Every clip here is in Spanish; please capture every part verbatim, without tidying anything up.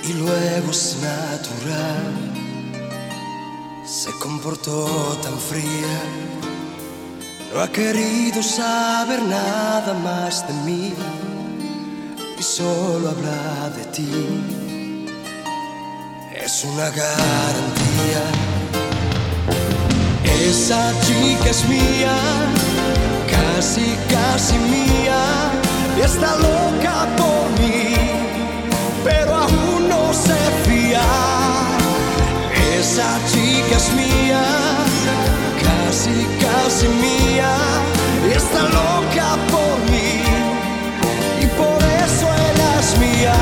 y luego es natural. Se comportó tan fría, no ha querido saber nada más de mí y solo habla de ti. Es una garantía. Esa chica es mía, casi, casi mía, y está loca por mí, pero aún no se fía. Esa chica es mía, casi, casi mía, y está loca por mí, y por eso ella es mía.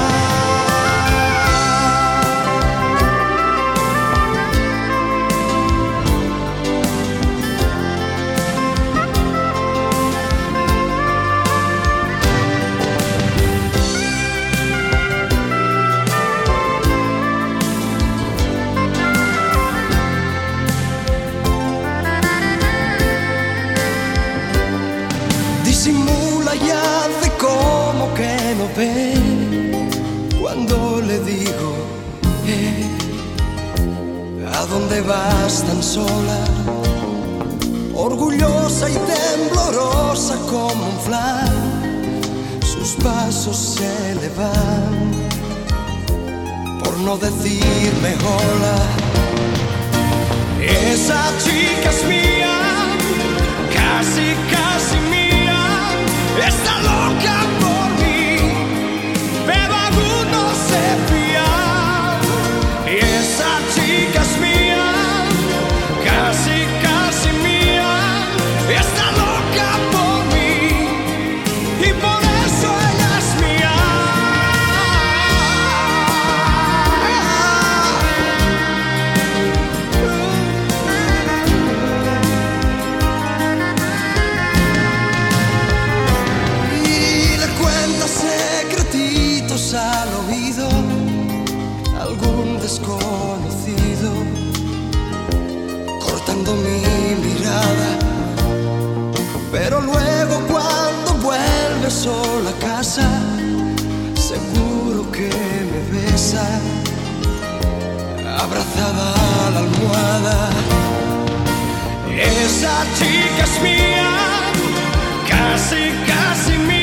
Disimula y hace como que no ve cuando le digo, eh, ¿a dónde vas tan sola? Orgullosa y temblorosa como un flan, sus pasos se le van por no decirme hola. Esa chica es mía, casi, casi mía, está loca por mí, pero aún no se fía. Y esa chica es mía, casi, casi mía, está loca por mí, y por eso ella es mía. Al oído algún desconocido, cortando mi mirada, pero luego cuando vuelve sola a casa, seguro que me besa, abrazada a la almohada. Esa chica es mía, casi, casi mía.